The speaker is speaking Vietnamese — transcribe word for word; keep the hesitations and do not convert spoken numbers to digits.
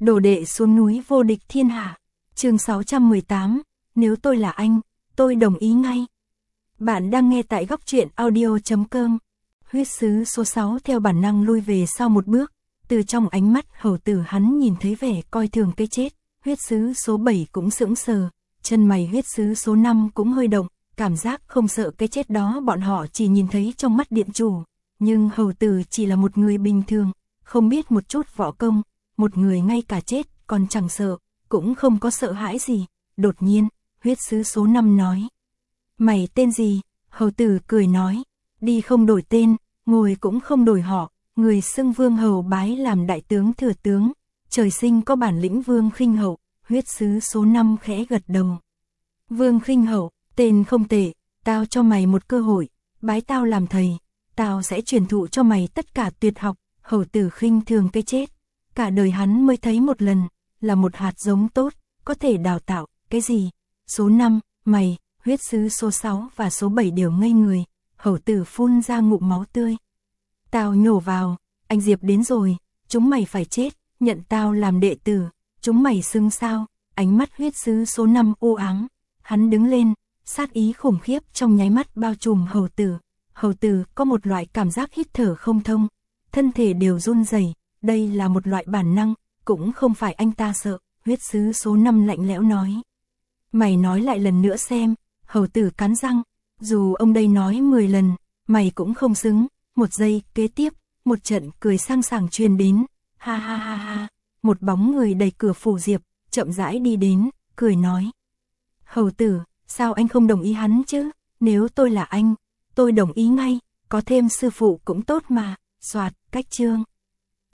Đồ đệ xuống núi vô địch thiên hạ. Chương sáu trăm mười tám, nếu tôi là anh, tôi đồng ý ngay. Bạn đang nghe tại góc truyện audio chấm com. Huyết sứ số sáu theo bản năng lui về sau một bước, từ trong ánh mắt hầu tử hắn nhìn thấy vẻ coi thường cái chết. Huyết sứ số bảy cũng sững sờ, chân mày huyết sứ số năm cũng hơi động, cảm giác không sợ cái chết đó bọn họ chỉ nhìn thấy trong mắt điện chủ. Nhưng hầu tử chỉ là một người bình thường, không biết một chút võ công, một người ngay cả chết còn chẳng sợ, cũng không có sợ hãi gì. Đột nhiên, huyết sứ số năm nói: "Mày tên gì?" Hầu tử cười nói: "Đi không đổi tên, ngồi cũng không đổi họ, người xưng Vương hầu bái làm đại tướng thừa tướng, trời sinh có bản lĩnh Vương Khinh Hậu." Huyết sứ số năm khẽ gật đầu. "Vương Khinh Hậu, tên không tệ, tao cho mày một cơ hội, bái tao làm thầy, tao sẽ truyền thụ cho mày tất cả tuyệt học." Hầu tử khinh thường cái chết, cả đời hắn mới thấy một lần, là một hạt giống tốt, có thể đào tạo, cái gì? Số năm, mày, huyết sứ số sáu và số bảy đều ngây người, hầu tử phun ra ngụm máu tươi. "Tao nhổ vào, anh Diệp đến rồi, chúng mày phải chết, nhận tao làm đệ tử, chúng mày xưng sao?" Ánh mắt huyết sứ số năm u ám, hắn đứng lên, sát ý khủng khiếp trong nháy mắt bao trùm hầu tử. Hầu tử có một loại cảm giác hít thở không thông, thân thể đều run rẩy, đây là một loại bản năng, cũng không phải anh ta sợ. Huyết sứ số năm lạnh lẽo nói: "Mày nói lại lần nữa xem." Hầu tử cắn răng, dù ông đây nói mười lần, mày cũng không xứng. Một giây kế tiếp, một trận cười sang sảng truyền đến, ha ha ha ha. Một bóng người đẩy cửa phủ Diệp, chậm rãi đi đến, cười nói: "Hầu tử, sao anh không đồng ý hắn chứ? Nếu tôi là anh, tôi đồng ý ngay, có thêm sư phụ cũng tốt mà." Soạt, cách chương.